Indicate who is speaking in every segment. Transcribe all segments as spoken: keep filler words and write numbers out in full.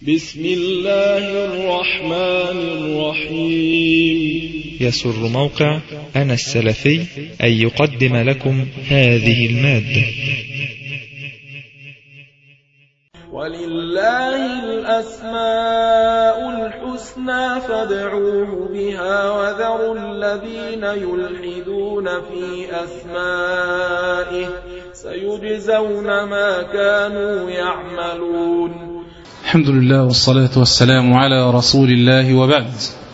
Speaker 1: بسم الله الرحمن الرحيم.
Speaker 2: يسر موقع أنا السلفي أن يقدم لكم هذه المادة.
Speaker 1: ولله الأسماء الحسنى فادعوه بها وذروا الذين يلحدون في أسمائه سيجزون ما كانوا يعملون.
Speaker 3: الحمد لله والصلاة والسلام على رسول الله، وبعد.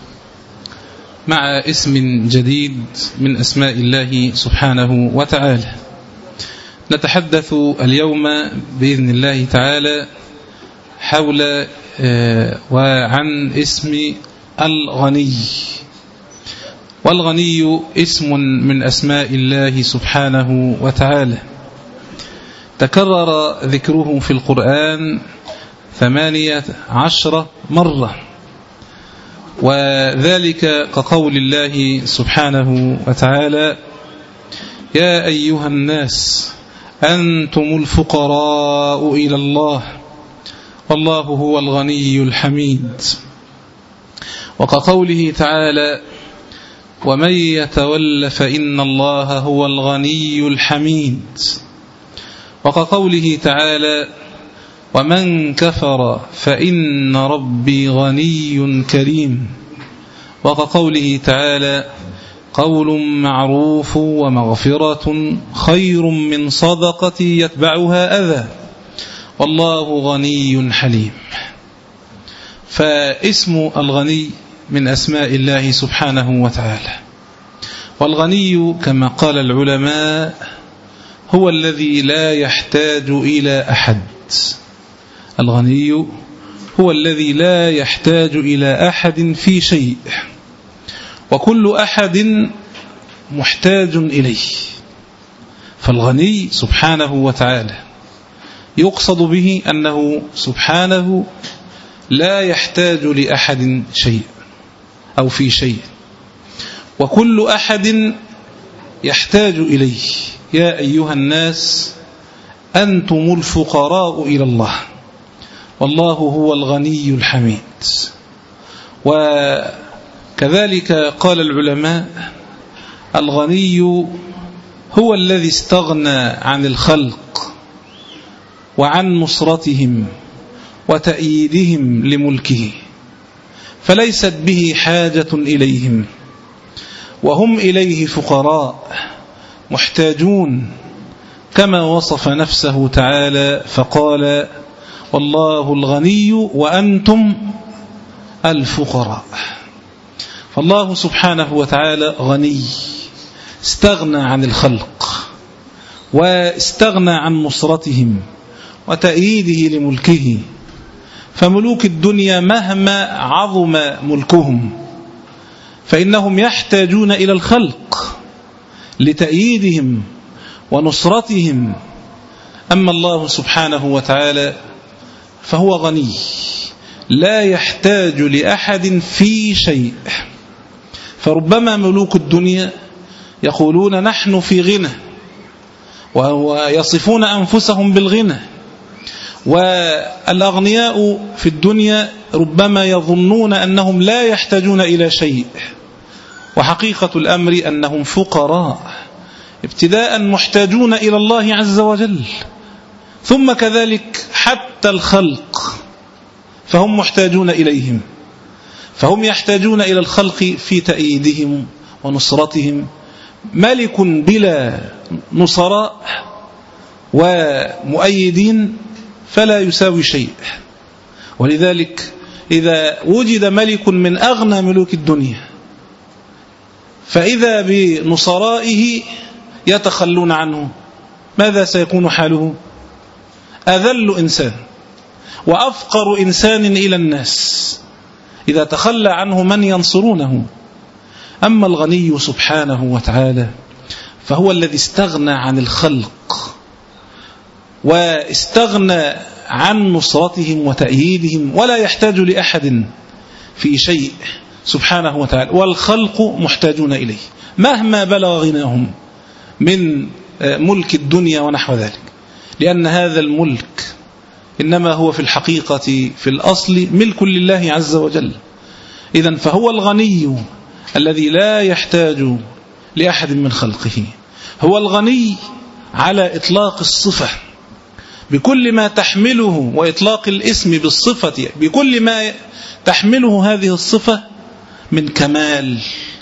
Speaker 3: مع اسم جديد من أسماء الله سبحانه وتعالى نتحدث اليوم بإذن الله تعالى حول وعن اسم الغني. والغني اسم من أسماء الله سبحانه وتعالى تكرر ذكره في القرآن ثمانية عشر مرة، وذلك كقول الله سبحانه وتعالى: يا أيها الناس أنتم الفقراء إلى الله والله هو الغني الحميد. وكقوله تعالى: ومن يتول فإن الله هو الغني الحميد. وكقوله تعالى: ومن كفر فإن ربي غني كريم. وكقوله تعالى: قول معروف ومغفرة خير من صدقة يتبعها أذى والله غني حليم. فاسم الغني من أسماء الله سبحانه وتعالى. والغني كما قال العلماء هو الذي لا يحتاج إلى أحد. الغني هو الذي لا يحتاج إلى أحد في شيء، وكل أحد محتاج إليه. فالغني سبحانه وتعالى يقصد به أنه سبحانه لا يحتاج لأحد شيء أو في شيء، وكل أحد يحتاج إليه. يا أيها الناس أنتم الفقراء إلى الله والله هو الغني الحميد. وكذلك قال العلماء: الغني هو الذي استغنى عن الخلق وعن نصرتهم وتأييدهم لملكه، فليست به حاجة إليهم، وهم إليه فقراء محتاجون، كما وصف نفسه تعالى فقال: والله الغني وأنتم الفقراء. فالله سبحانه وتعالى غني، استغنى عن الخلق واستغنى عن نصرتهم وتأييده لملكه. فملوك الدنيا مهما عظم ملكهم فإنهم يحتاجون إلى الخلق لتأييدهم ونصرتهم. أما الله سبحانه وتعالى فهو غني لا يحتاج لأحد في شيء. فربما ملوك الدنيا يقولون نحن في غنى، ويصفون أنفسهم بالغنى، والأغنياء في الدنيا ربما يظنون أنهم لا يحتاجون إلى شيء، وحقيقة الأمر أنهم فقراء ابتداء محتاجون إلى الله عز وجل، ثم كذلك حتى الخلق فهم محتاجون إليهم. فهم يحتاجون إلى الخلق في تأييدهم ونصرتهم. ملك بلا نصراء ومؤيدين فلا يساوي شيء. ولذلك إذا وجد ملك من أغنى ملوك الدنيا فإذا بنصرائه يتخلون عنه، ماذا سيكون حاله؟ أذل إنسان وأفقر إنسان إلى الناس إذا تخلى عنه من ينصرونه. أما الغني سبحانه وتعالى فهو الذي استغنى عن الخلق واستغنى عن نصرتهم وتأييدهم، ولا يحتاج لأحد في شيء سبحانه وتعالى، والخلق محتاجون إليه مهما بلغ غناهم من ملك الدنيا ونحو ذلك، لأن هذا الملك إنما هو في الحقيقة في الأصل ملك لله عز وجل. إذن فهو الغني الذي لا يحتاج لأحد من خلقه، هو الغني على إطلاق الصفة بكل ما تحمله، وإطلاق الاسم بالصفة بكل ما تحمله هذه الصفة من كمال،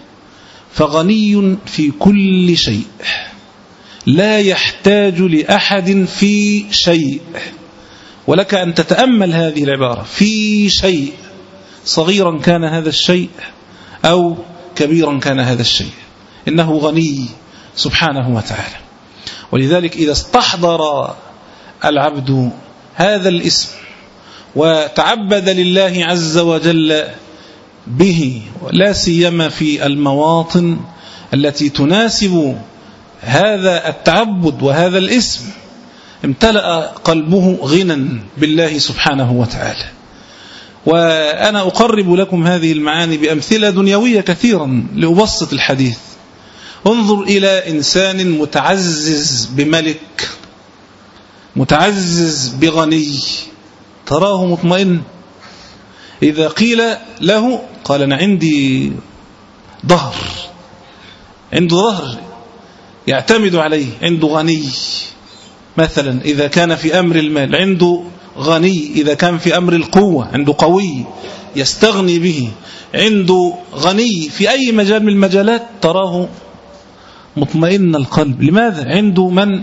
Speaker 3: فغني في كل شيء لا يحتاج لأحد في شيء. ولك أن تتأمل هذه العبارة، في شيء، صغيرا كان هذا الشيء أو كبيرا كان هذا الشيء، إنه غني سبحانه وتعالى. ولذلك إذا استحضر العبد هذا الاسم وتعبد لله عز وجل به، ولا سيما في المواطن التي تناسب هذا التعبد وهذا الاسم، امتلأ قلبه غنى بالله سبحانه وتعالى. وأنا أقرب لكم هذه المعاني بأمثلة دنيوية كثيرا لأبسط الحديث. انظر إلى إنسان متعزز بملك، متعزز بغني، تراه مطمئن. إذا قيل له قال أنا عندي ظهر، عنده ظهر يعتمد عليه، عنده غني. مثلا إذا كان في أمر المال عنده غني، إذا كان في أمر القوة عنده قوي يستغني به، عنده غني في أي مجال من المجالات تراه مطمئن القلب. لماذا؟ عنده من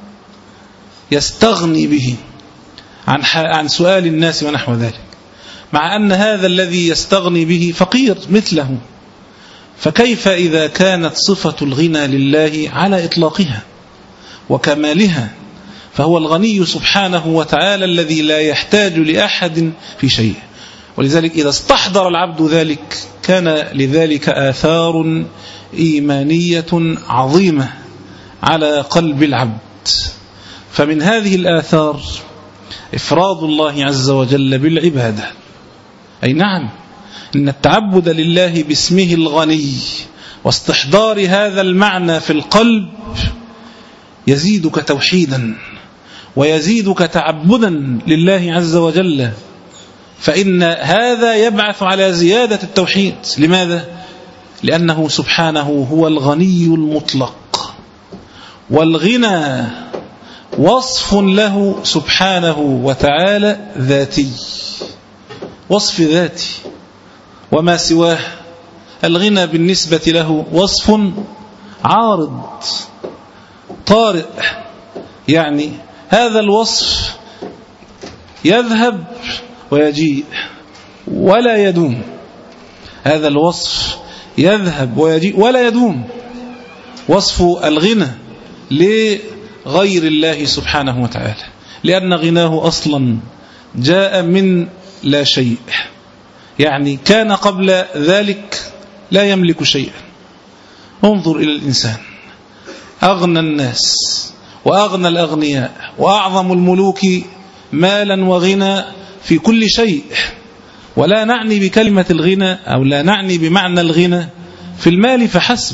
Speaker 3: يستغني به عن عن سؤال الناس ونحو ذلك، مع أن هذا الذي يستغني به فقير مثله. فكيف إذا كانت صفة الغنى لله على إطلاقها وكمالها؟ فهو الغني سبحانه وتعالى الذي لا يحتاج لأحد في شيء. ولذلك إذا استحضر العبد ذلك كان لذلك آثار إيمانية عظيمة على قلب العبد. فمن هذه الآثار إفراد الله عز وجل بالعبادة. أي نعم، إن التعبد لله باسمه الغني واستحضار هذا المعنى في القلب يزيدك توحيدا ويزيدك تعبدا لله عز وجل، فإن هذا يبعث على زيادة التوحيد. لماذا؟ لأنه سبحانه هو الغني المطلق، والغنى وصف له سبحانه وتعالى ذاتي، وصف ذاتي، وما سواه الغنى بالنسبة له وصف عارض طارئ. يعني هذا الوصف يذهب ويجيء ولا يدوم، هذا الوصف يذهب ويجيء ولا يدوم، وصف الغنى لغير الله سبحانه وتعالى، لأن غناه أصلا جاء من لا شيء، يعني كان قبل ذلك لا يملك شيئا. انظر إلى الإنسان، أغنى الناس وأغنى الأغنياء وأعظم الملوك مالا وغنى في كل شيء. ولا نعني بكلمة الغنى أو لا نعني بمعنى الغنى في المال فحسب،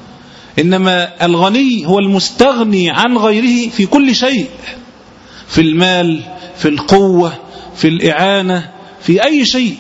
Speaker 3: إنما الغني هو المستغني عن غيره في كل شيء، في المال، في القوة، في الإعانة، في أي شيء.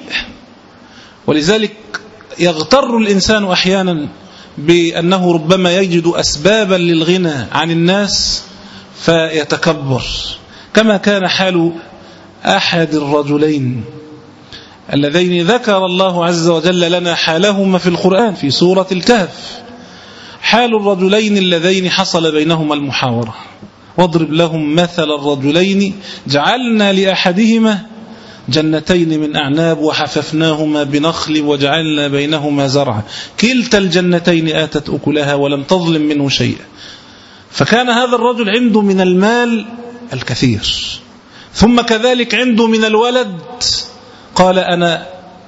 Speaker 3: ولذلك يغتر الإنسان أحيانا بأنه ربما يجد أسبابا للغنى عن الناس فيتكبر، كما كان حال أحد الرجلين اللذين ذكر الله عز وجل لنا حالهما في القرآن في سورة الكهف. حال الرجلين اللذين حصل بينهما المحاورة، واضرب لهم مثل الرجلين جعلنا لأحدهما جنتين من أعناب وحففناهما بنخل وجعلنا بينهما زرعا كلتا الجنتين آتت أكلها ولم تظلم منه شيئا. فكان هذا الرجل عنده من المال الكثير، ثم كذلك عنده من الولد، قال أنا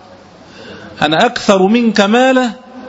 Speaker 3: أنا أكثر منك مالا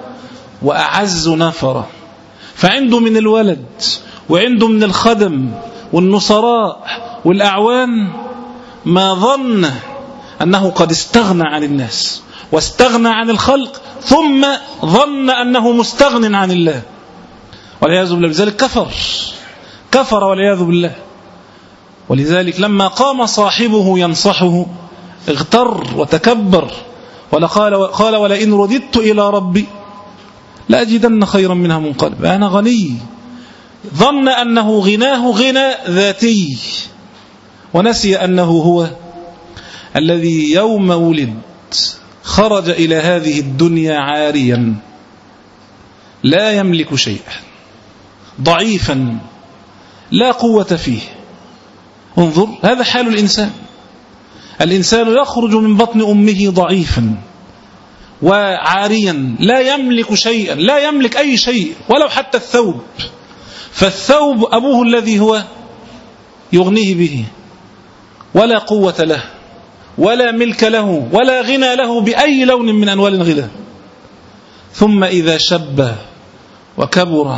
Speaker 3: وأعز نفرا. فعنده من الولد وعنده من الخدم والنصراء والأعوان ما ظن أنه قد استغنى عن الناس واستغنى عن الخلق، ثم ظن أنه مستغن عن الله، والعياذ بالله. بذلك كفر كفر والعياذ بالله. ولذلك لما قام صاحبه ينصحه اغتر وتكبر، وقال قال ولئن رددت إلى ربي لأجدن خيرا منها منقلب، أنا غني. ظن أنه غناه غنى ذاتي، ونسي أنه هو الذي يوم ولد خرج إلى هذه الدنيا عاريا لا يملك شيئا، ضعيفا لا قوة فيه. انظر، هذا حال الإنسان. الإنسان يخرج من بطن أمه ضعيفا وعاريا لا يملك شيئا، لا يملك أي شيء ولو حتى الثوب، فالثوب أبوه الذي هو يغنيه به، ولا قوة له ولا ملك له ولا غنى له بأي لون من أنوال الغنى. ثم إذا شب وكبر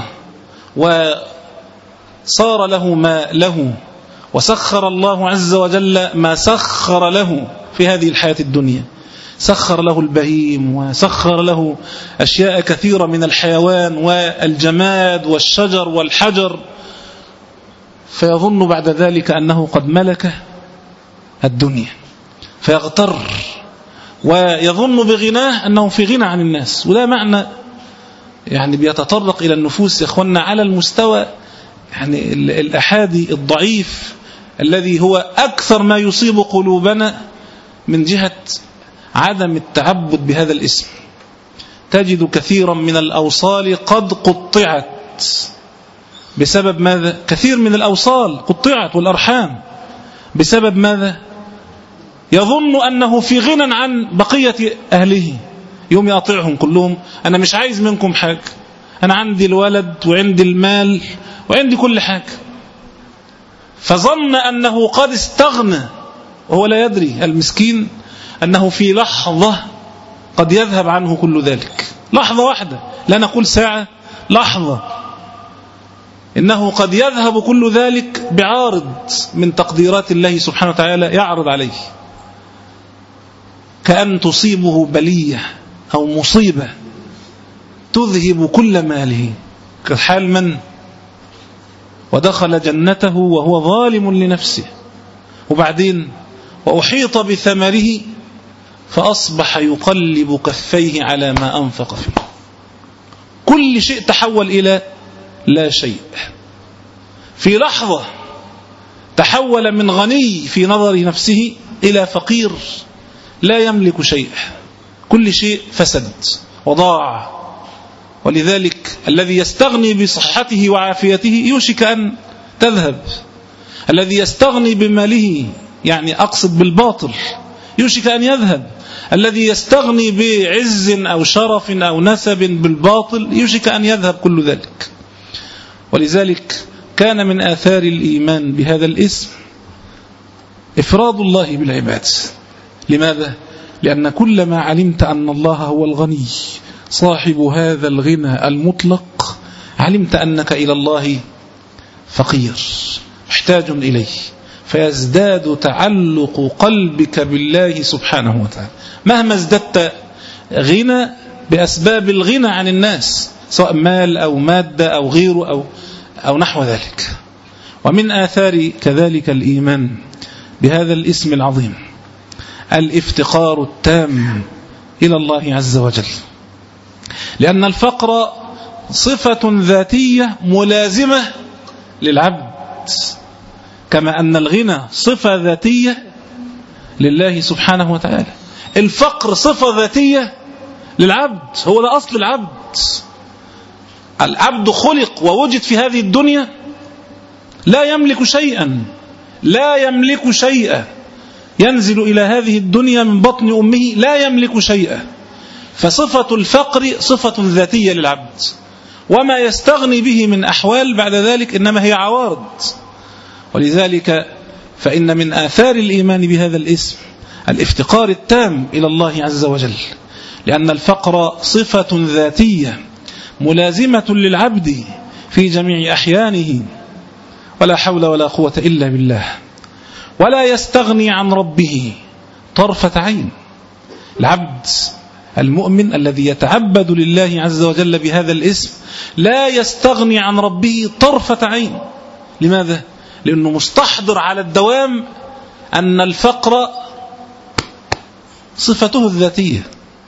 Speaker 3: وصار له ما له، وسخر الله عز وجل ما سخر له في هذه الحياة الدنيا، سخر له البهيم وسخر له أشياء كثيرة من الحيوان والجماد والشجر والحجر، فيظن بعد ذلك أنه قد ملك الدنيا، فيغتر ويظن بغناه أنه في غنى عن الناس. وده معنى يعني بيتطرق إلى النفوس يا إخواننا على المستوى يعني الأحادي الضعيف الذي هو أكثر ما يصيب قلوبنا من جهة عدم التعبد بهذا الاسم. تجد كثيرا من الأوصال قد قطعت بسبب ماذا؟ كثير من الأوصال قطعت والأرحام بسبب ماذا؟ يظن أنه في غنى عن بقية أهله، يوم يقطعهم كلهم، أنا مش عايز منكم حاجة، أنا عندي الولد وعندي المال وعندي كل حاجة. فظن أنه قد استغنى وهو لا يدري المسكين أنه في لحظة قد يذهب عنه كل ذلك، لحظة واحدة، لا نقول ساعة، لحظة، إنه قد يذهب كل ذلك بعارض من تقديرات الله سبحانه وتعالى يعرض عليه، كأن تصيبه بلية أو مصيبة تذهب كل ماله، كحال من ودخل جنته وهو ظالم لنفسه، وبعدين وأحيط بثمره فأصبح يقلب كفيه على ما أنفق فيه، كل شيء تحول إلى لا شيء. في لحظة تحول من غني في نظر نفسه إلى فقير لا يملك شيء، كل شيء فسد وضاع. ولذلك الذي يستغني بصحته وعافيته يوشك أن تذهب، الذي يستغني بماله يعني أقصد بالباطل يوشك أن يذهب، الذي يستغني بعز أو شرف أو نسب بالباطل يوشك أن يذهب كل ذلك. ولذلك كان من آثار الإيمان بهذا الاسم إفراد الله بالعباد. لماذا؟ لأن كلما علمت أن الله هو الغني صاحب هذا الغنى المطلق علمت أنك إلى الله فقير محتاج إليه، فيزداد تعلق قلبك بالله سبحانه وتعالى مهما ازددت غنى بأسباب الغنى عن الناس، سواء مال أو مادة أو غيره أو, أو نحو ذلك. ومن آثار كذلك الإيمان بهذا الاسم العظيم الافتقار التام إلى الله عز وجل، لأن الفقر صفة ذاتية ملازمة للعبد، كما أن الغنى صفة ذاتية لله سبحانه وتعالى. الفقر صفة ذاتية للعبد، هو ده أصل العبد. العبد خلق ووجد في هذه الدنيا لا يملك شيئا، لا يملك شيئا، ينزل إلى هذه الدنيا من بطن أمه لا يملك شيئا، فصفة الفقر صفة ذاتية للعبد، وما يستغني به من أحوال بعد ذلك إنما هي عوارض. ولذلك فإن من آثار الإيمان بهذا الاسم الافتقار التام إلى الله عز وجل، لأن الفقر صفة ذاتية ملازمة للعبد في جميع أحيانه، ولا حول ولا قوة إلا بالله، ولا يستغني عن ربه طرفة عين. العبد المؤمن الذي يتعبد لله عز وجل بهذا الاسم لا يستغني عن ربه طرفة عين. لماذا؟ لأنه مستحضر على الدوام أن الفقر صفته الذاتية.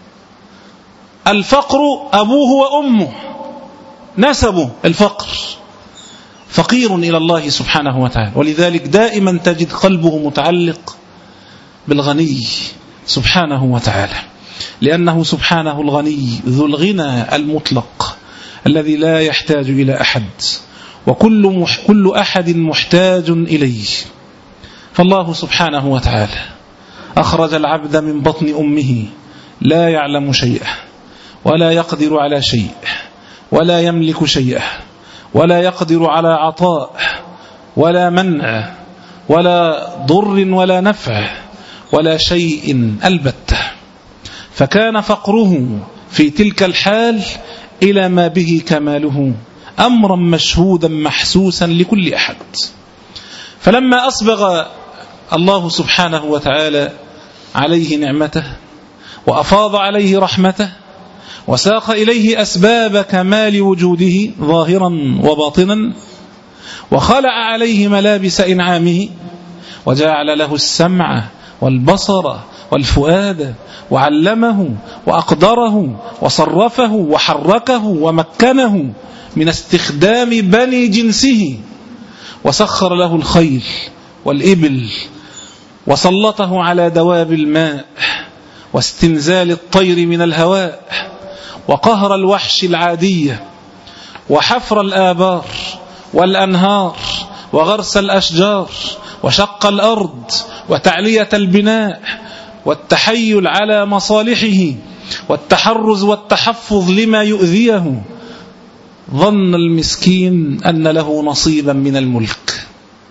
Speaker 3: الفقر أبوه وأمه، نسبه الفقر، فقير إلى الله سبحانه وتعالى. ولذلك دائما تجد قلبه متعلق بالغني سبحانه وتعالى، لأنه سبحانه الغني ذو الغنى المطلق الذي لا يحتاج إلى أحد، وكل مح كل أحد محتاج إليه. فالله سبحانه وتعالى أخرج العبد من بطن أمه لا يعلم شيئا ولا يقدر على شيء ولا يملك شيئا ولا يقدر على عطاء ولا منع ولا ضر ولا نفع ولا شيء البتة، فكان فقره في تلك الحال إلى ما به كماله أمرا مشهودا محسوسا لكل أحد. فلما أصبغ الله سبحانه وتعالى عليه نعمته وأفاض عليه رحمته وساق إليه أسباب كمال وجوده ظاهرا وباطنا، وخلع عليه ملابس إنعامه، وجعل له السمع والبصر والفؤاد، وعلمه وأقدره وصرفه وحركه ومكنه من استخدام بني جنسه، وسخر له الخيل والإبل، وسلطه على دواب الماء واستنزال الطير من الهواء، وقهر الوحش العادية، وحفر الآبار والأنهار، وغرس الأشجار، وشق الأرض، وتعلية البناء، والتحيل على مصالحه، والتحرز والتحفظ لما يؤذيه. ظن المسكين أن له نصيبا من الملك،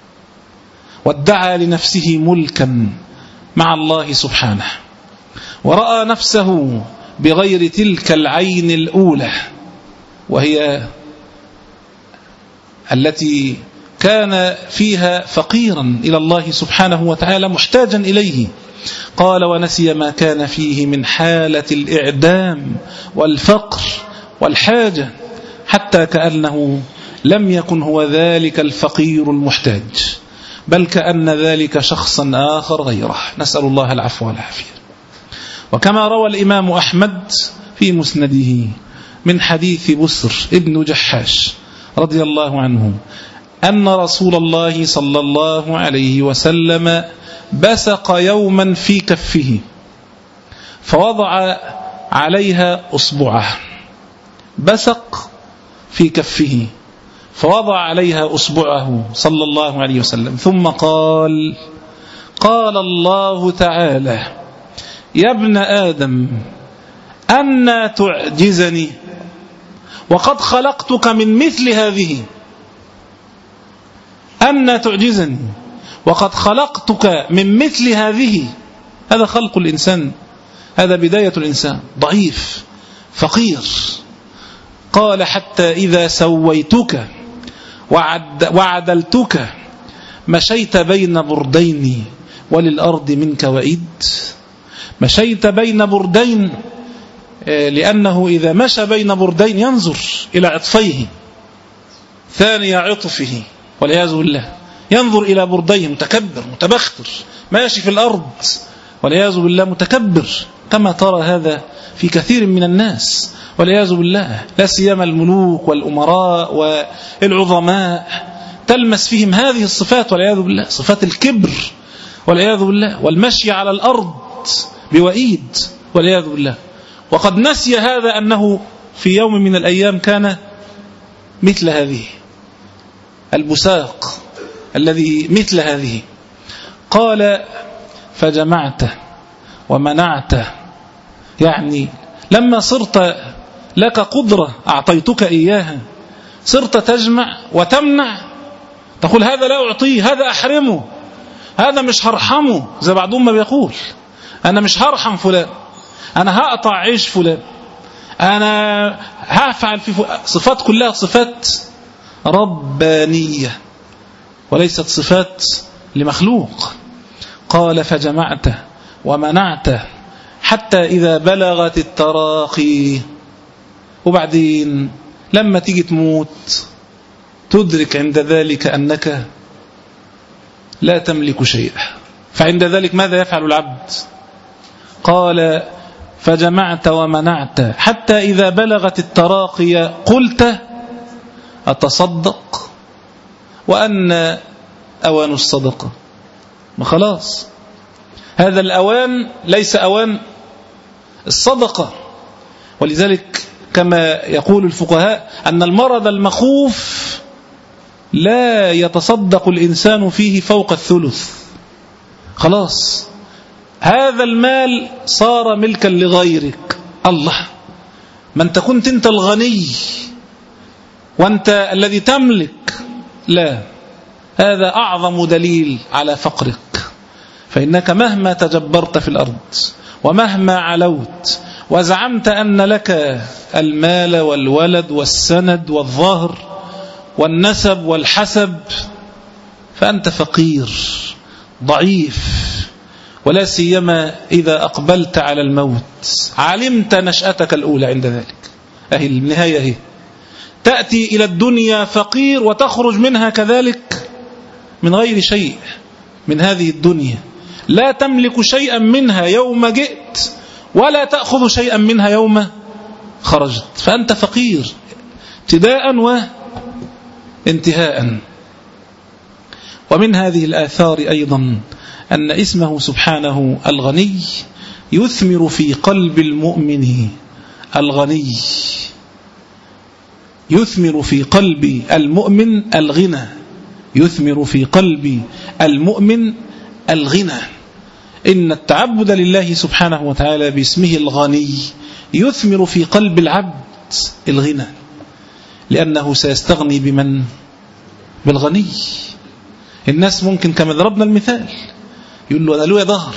Speaker 3: وادعى لنفسه ملكا مع الله سبحانه، ورأى نفسه بغير تلك العين الأولى، وهي التي كان فيها فقيرا إلى الله سبحانه وتعالى محتاجا إليه. قال: ونسي ما كان فيه من حالة الإعدام والفقر والحاجة، حتى كأنه لم يكن هو ذلك الفقير المحتاج، بل كأن ذلك شخصا آخر غيره، نسأل الله العفو والعافية. وكما روى الإمام أحمد في مسنده من حديث بسر ابن جحاش رضي الله عنه أن رسول الله صلى الله عليه وسلم بسق يوما في كفه فوضع عليها أصبعه، بسق في كفه فوضع عليها أصبعه صلى الله عليه وسلم، ثم قال: قال الله تعالى: يا ابن آدم أنى تعجزني وقد خلقتك من مثل هذه، أنى تعجزني وقد خلقتك من مثل هذه. هذا خلق الإنسان، هذا بداية الإنسان، ضعيف فقير. قال: حتى إذا سويتك وعد وعدلتك مشيت بين بردين وللأرض منك وإد. مشيت بين بردين لأنه إذا مشى بين بردين ينظر إلى عطفيه ثاني عطفه والعياذ بالله، ينظر إلى برديه، متكبر متبختر ماشي في الأرض والعياذ بالله، متكبر، كما ترى هذا في كثير من الناس والعياذ بالله، لا سيما الملوك والأمراء والعظماء، تلمس فيهم هذه الصفات والعياذ بالله، صفات الكبر والعياذ بالله، والمشي على الأرض بوئيد والعياذ بالله. وقد نسي هذا أنه في يوم من الأيام كان مثل هذه البساق الذي مثل هذه. قال: فجمعت ومنعت، يعني لما صرت لك قدرة أعطيتك إياها، صرت تجمع وتمنع، تقول هذا لا أعطيه، هذا أحرمه، هذا مش هرحمه، زي بعضهم ما بيقول أنا مش هرحم فلان، أنا هقطع عيش فلان، أنا هفعل في فلان. صفات كلها صفات ربانية وليست صفات لمخلوق. قال: فجمعت ومنعت حتى إذا بلغت التراقي، وبعدين لما تيجي تموت تدرك عند ذلك أنك لا تملك شيئا. فعند ذلك ماذا يفعل العبد؟ قال فجمعت ومنعت حتى إذا بلغت التراقي قلت أتصدق وأن أوان الصدقة. ما خلاص هذا الأوان ليس أوان الصدقة. ولذلك كما يقول الفقهاء أن المرض المخوف لا يتصدق الإنسان فيه فوق الثلث. خلاص هذا المال صار ملكا لغيرك. الله، ما أنت كنت أنت الغني وأنت الذي تملك. لا، هذا أعظم دليل على فقرك. فإنك مهما تجبرت في الأرض ومهما علوت وزعمت أن لك المال والولد والسند والظهر والنسب والحسب فأنت فقير ضعيف. ولا سيما إذا أقبلت على الموت علمت نشأتك الأولى عند ذلك. أهي النهاية هي تأتي إلى الدنيا فقير وتخرج منها كذلك من غير شيء من هذه الدنيا. لا تملك شيئا منها يوم جئت ولا تأخذ شيئا منها يوم خرجت. فأنت فقير ابتداء وانتهاء. ومن هذه الآثار أيضا أن اسمه سبحانه الغني يثمر في قلب المؤمن الغني، يثمر في قلب المؤمن الغنى، يثمر في قلب المؤمن الغنى. إن التعبد لله سبحانه وتعالى باسمه الغني يثمر في قلب العبد الغنى، لأنه سيستغني بمن؟ بالغني. الناس ممكن كما ضربنا المثال يقول له أنا له ظهر،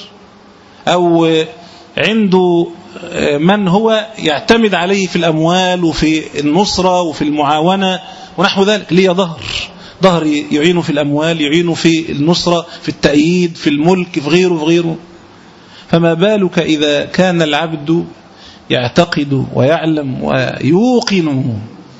Speaker 3: أو عنده من هو يعتمد عليه في الأموال وفي النصرة وفي المعاونة ونحو ذلك، ليه ظهر، ظهر يعينه في الأموال، يعينه في النصرة، في التأييد، في الملك، في غيره في غيره. فما بالك إذا كان العبد يعتقد ويعلم ويوقن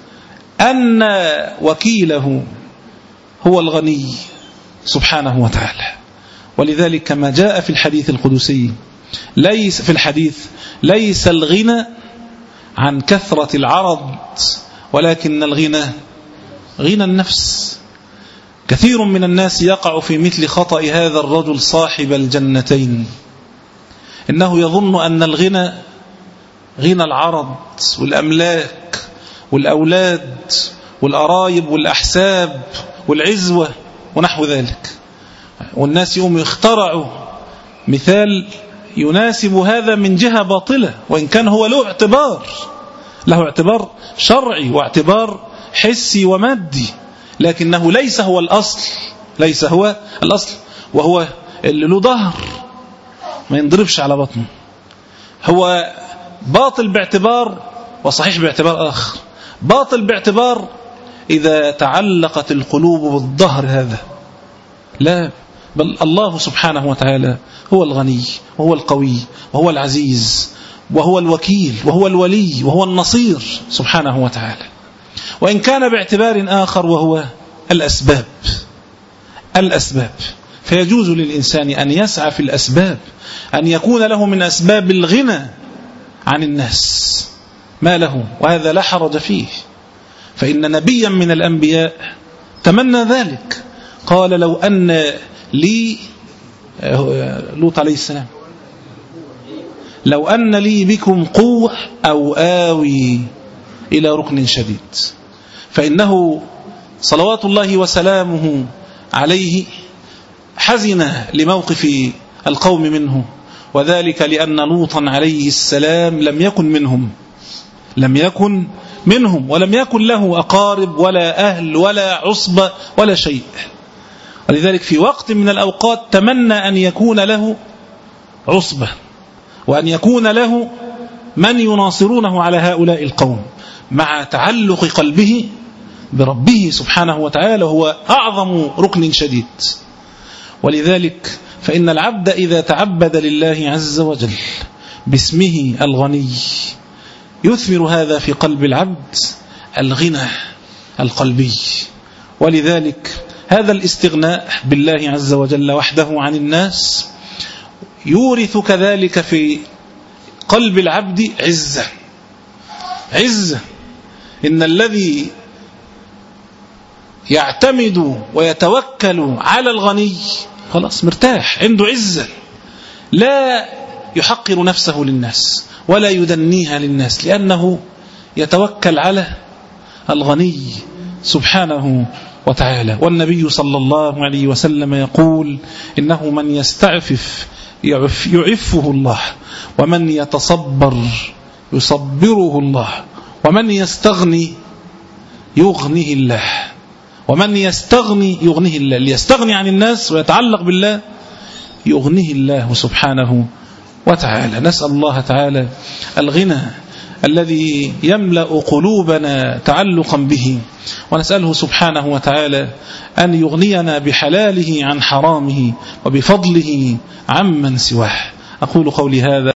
Speaker 3: أن وكيله هو الغني سبحانه وتعالى. ولذلك كما جاء في الحديث القدسي ليس في الحديث ليس الغنى عن كثرة العرض ولكن الغنى غنى النفس. كثير من الناس يقع في مثل خطأ هذا الرجل صاحب الجنتين، إنه يظن أن الغنى غنى العرض والأملاك والأولاد والأرايب والأحساب والعزوة ونحو ذلك. والناس يوم يخترعوا مثال يناسب هذا من جهة باطلة، وإن كان هو له اعتبار له اعتبار شرعي واعتبار حسي ومادي، لكنه ليس هو الأصل، ليس هو الأصل. وهو اللي له ظهر ما ينضربش على بطنه، هو باطل باعتبار وصحيح باعتبار آخر. باطل باعتبار إذا تعلقت القلوب بالظهر هذا، لا، بل الله سبحانه وتعالى هو الغني وهو القوي وهو العزيز وهو الوكيل وهو الولي وهو النصير سبحانه وتعالى. وإن كان باعتبار آخر وهو الأسباب الأسباب فيجوز للإنسان أن يسعى في الأسباب، أن يكون له من أسباب الغنى عن الناس ما له، وهذا لا حرج فيه. فإن نبيا من الأنبياء تمنى ذلك، قال لو أن لي لوط عليه السلام لو أن لي بكم قوة أو آوي إلى ركن شديد. فإنه صلوات الله وسلامه عليه حزن لموقف القوم منه، وذلك لأن لوطا عليه السلام لم يكن منهم لم يكن منهم ولم يكن له أقارب ولا أهل ولا عصبة ولا شيء. ولذلك في وقت من الأوقات تمنى أن يكون له عصبة وأن يكون له من يناصرونه على هؤلاء القوم، مع تعلق قلبه بربه سبحانه وتعالى هو أعظم ركن شديد. ولذلك فإن العبد إذا تعبد لله عز وجل باسمه الغني يثمر هذا في قلب العبد الغنى القلبي. ولذلك هذا الاستغناء بالله عز وجل وحده عن الناس يورث كذلك في قلب العبد عزة عزة. إن الذي يعتمد ويتوكل على الغني خلاص مرتاح، عنده عزة، لا يحقر نفسه للناس ولا يدنيها للناس، لأنه يتوكل على الغني سبحانه وتعالى. والنبي صلى الله عليه وسلم يقول: إنه من يستعفف يعفه الله، ومن يتصبر يصبره الله، ومن يستغني يغنيه الله، ومن يستغني يغنيه الله. اللي يستغني عن الناس ويتعلق بالله يغنيه الله سبحانه وتعالى. نسأل الله تعالى الغنى الذي يملأ قلوبنا تعلقا به، ونسأله سبحانه وتعالى أن يغنينا بحلاله عن حرامه وبفضله عمن سواه. أقول قولي هذا